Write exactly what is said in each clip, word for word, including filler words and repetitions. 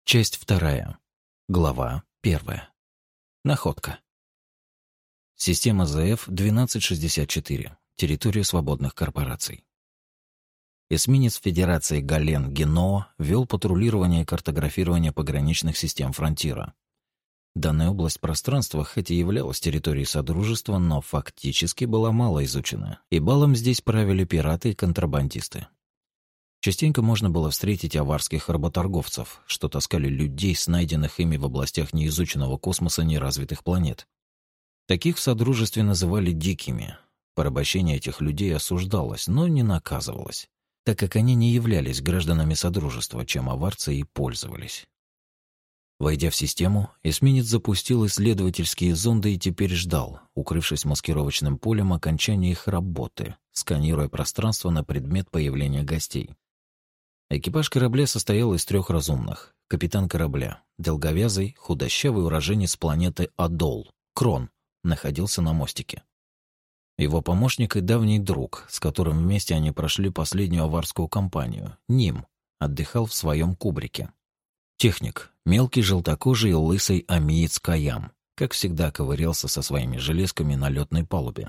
Часть вторая. Глава первая. Находка. Система ЗФ двенадцать шестьдесят четыре. Территория свободных корпораций. Эсминец Федерации Гален Геноа вел патрулирование и картографирование пограничных систем Фронтира. Данная область пространства хоть и являлась территорией Содружества, но фактически была мало изучена, и балом здесь правили пираты и контрабандисты. Частенько можно было встретить аварских работорговцев, что таскали людей с найденных ими в областях неизученного космоса неразвитых планет. Таких в Содружестве называли дикими. Порабощение этих людей осуждалось, но не наказывалось, так как они не являлись гражданами Содружества, чем аварцы и пользовались. Войдя в систему, эсминец запустил исследовательские зонды и теперь ждал, укрывшись маскировочным полем, окончания их работы, сканируя пространство на предмет появления гостей. Экипаж корабля состоял из трех разумных. Капитан корабля, долговязый, худощавый уроженец планеты Адол, Крон, находился на мостике. Его помощник и давний друг, с которым вместе они прошли последнюю аварскую кампанию, Ним, отдыхал в своем кубрике. Техник, мелкий желтокожий и лысый амиец Каям, как всегда ковырялся со своими железками на летной палубе.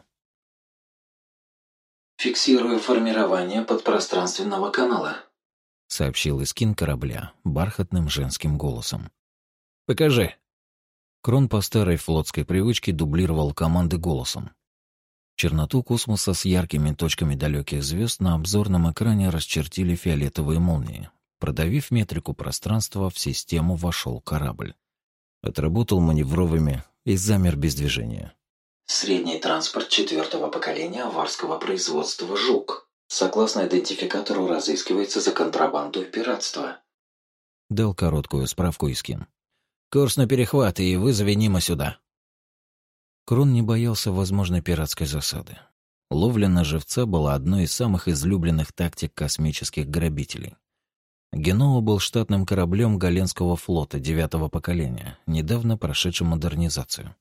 «Фиксирую формирование подпространственного канала», — сообщил Искин корабля бархатным женским голосом. «Покажи». Крон по старой флотской привычке дублировал команды голосом. Черноту космоса с яркими точками далеких звезд на обзорном экране расчертили фиолетовые молнии. Продавив метрику пространства, в систему вошел корабль. Отработал маневровыми и замер без движения. «Средний транспорт четвертого поколения аварского производства «Жук». Согласно идентификатору, разыскивается за контрабанду и пиратство». Дал короткую справку Искин. «Курс на перехват и вызови Нима сюда». Крон не боялся возможной пиратской засады. Ловля на живца была одной из самых излюбленных тактик космических грабителей. Геноа был штатным кораблем Галенского флота девятого поколения, недавно прошедшим модернизацию.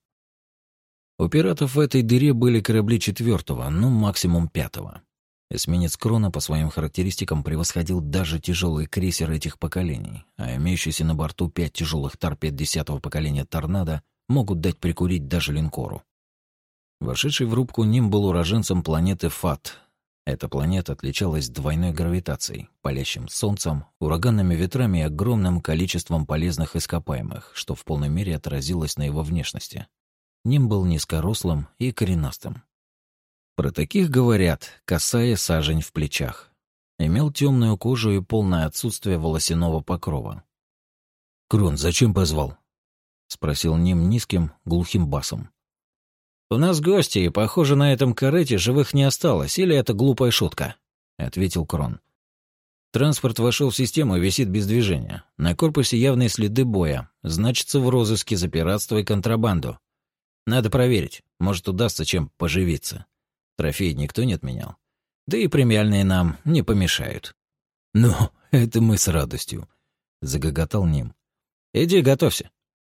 У пиратов в этой дыре были корабли четвертого, ну максимум пятого. Эсминец Крона по своим характеристикам превосходил даже тяжелые крейсеры этих поколений, а имеющиеся на борту пять тяжелых торпед десятого поколения «Торнадо» могут дать прикурить даже линкору. Вошедший в рубку Ним был уроженцем планеты Фат. Эта планета отличалась двойной гравитацией, палящим солнцем, ураганными ветрами и огромным количеством полезных ископаемых, что в полной мере отразилось на его внешности. Ним был низкорослым и коренастым. Про таких говорят, косая сажень в плечах. Имел темную кожу и полное отсутствие волосяного покрова. «Крон, зачем позвал?» — спросил Ним низким, глухим басом. «У нас гости, и, похоже, на этом корыте живых не осталось, или это глупая шутка?» — ответил Крон. «Транспорт вошел в систему и висит без движения. На корпусе явные следы боя, значится в розыске за пиратство и контрабанду. Надо проверить, может, удастся чем поживиться. Трофей никто не отменял. Да и премиальные нам не помешают». «Ну, это мы с радостью», — загоготал Ним. «Иди, готовься».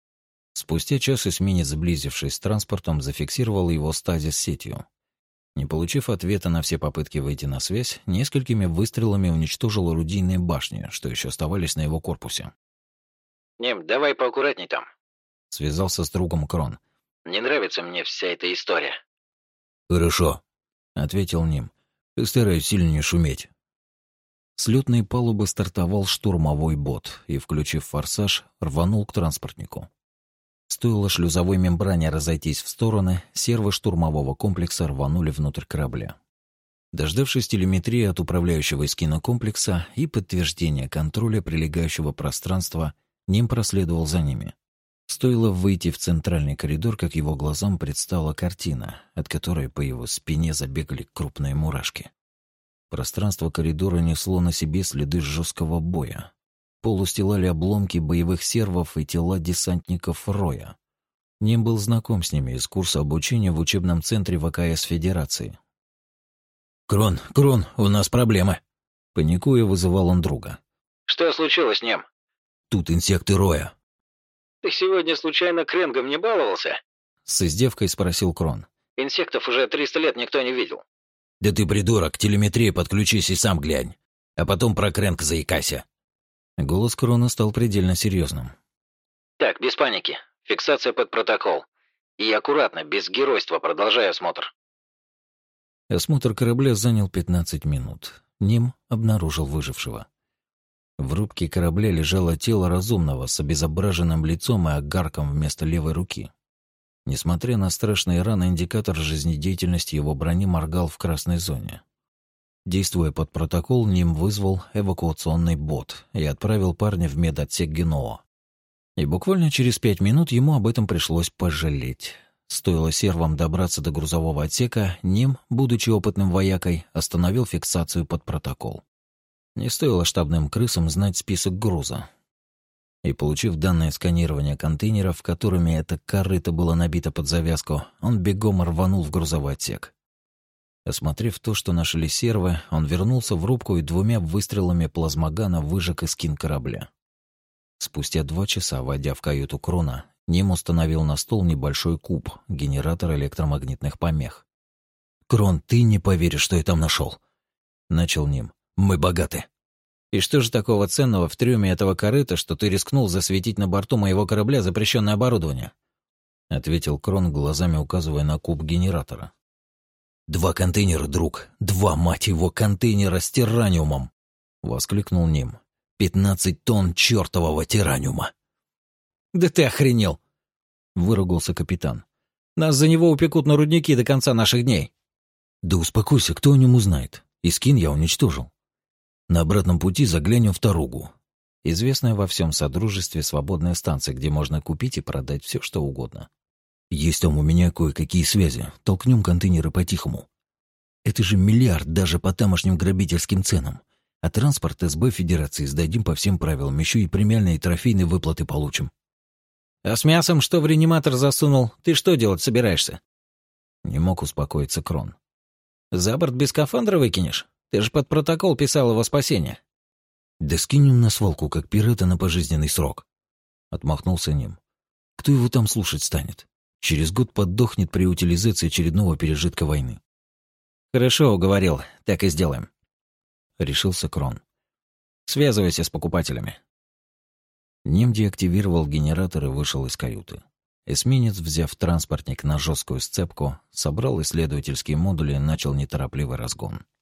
Спустя час эсминец, сблизившись с транспортом, зафиксировал его стазис сетью. Не получив ответа на все попытки выйти на связь, несколькими выстрелами уничтожил орудийные башни, что еще оставались на его корпусе. «Ним, давай поаккуратней там», — связался с другом Крон. «Не нравится мне вся эта история». «Хорошо», — ответил Ним. «Постараюсь сильно не шуметь». С лётной палубы стартовал штурмовой бот и, включив форсаж, рванул к транспортнику. Стоило шлюзовой мембране разойтись в стороны, сервы штурмового комплекса рванули внутрь корабля. Дождавшись телеметрии от управляющего эскина комплекса и подтверждения контроля прилегающего пространства, Ним проследовал за ними. Стоило выйти в центральный коридор, как его глазам предстала картина, от которой по его спине забегали крупные мурашки. Пространство коридора несло на себе следы жесткого боя. Пол устилали обломки боевых сервов и тела десантников Роя. Ним был знаком с ними из курса обучения в учебном центре ВКС Федерации. «Крон, Крон, у нас проблемы!» Паникуя, вызывал он друга. «Что случилось, Ним?» «Тут инсекты Роя». «Ты сегодня случайно кренгом не баловался?» С издевкой спросил Крон. «Инсектов уже триста лет никто не видел». «Да ты придурок, к телеметрии подключись и сам глянь. А потом про кренг заикайся». Голос Крона стал предельно серьезным. «Так, без паники. Фиксация под протокол. И аккуратно, без геройства, продолжай осмотр». Осмотр корабля занял пятнадцать минут. Ним обнаружил выжившего. В рубке корабля лежало тело разумного с обезображенным лицом и огарком вместо левой руки. Несмотря на страшные раны, индикатор жизнедеятельности его брони моргал в красной зоне. Действуя под протокол, Ним вызвал эвакуационный бот и отправил парня в медотсек Геноо. И буквально через пять минут ему об этом пришлось пожалеть. Стоило сервам добраться до грузового отсека, Ним, будучи опытным воякой, остановил фиксацию под протокол. Не стоило штабным крысам знать список груза. И, получив данные сканирования контейнеров, которыми это корыто было набито под завязку, он бегом рванул в грузовой отсек. Осмотрев то, что нашли сервы, он вернулся в рубку и двумя выстрелами плазмогана выжег эскин корабля. Спустя два часа, войдя в каюту Крона, Ним установил на стол небольшой куб, генератор электромагнитных помех. «Крон, ты не поверишь, что я там нашел!» — начал Ним. «Мы богаты!» «И что же такого ценного в трюме этого корыта, что ты рискнул засветить на борту моего корабля запрещенное оборудование?» — ответил Крон, глазами указывая на куб генератора. «Два контейнера, друг! Два, мать его, контейнера с тираниумом!» — воскликнул Ним. «Пятнадцать тонн чертового тираниума!» «Да ты охренел!» — выругался капитан. «Нас за него упекут на рудники до конца наших дней!» «Да успокойся, кто о нем узнает? Искин я уничтожил. На обратном пути заглянем в Таругу». Известная во всем Содружестве свободная станция, где можно купить и продать все, что угодно. «Есть там у меня кое-какие связи. Толкнем контейнеры по-тихому. Это же миллиард даже по тамошним грабительским ценам. А транспорт эс бэ Федерации сдадим по всем правилам, еще и премиальные и трофейные выплаты получим». «А с мясом, что в реаниматор засунул, ты что делать собираешься?» Не мог успокоиться Крон. «За борт без скафандра выкинешь? Ты же под протокол писал его спасение». «Да скинем на свалку, как пирата на пожизненный срок», — отмахнулся Ним. «Кто его там слушать станет? Через год поддохнет при утилизации очередного пережитка войны». «Хорошо, уговорил, так и сделаем», — решился Крон. «Связывайся с покупателями». Ним деактивировал генератор и вышел из каюты. Эсминец, взяв транспортник на жесткую сцепку, собрал исследовательские модули и начал неторопливый разгон.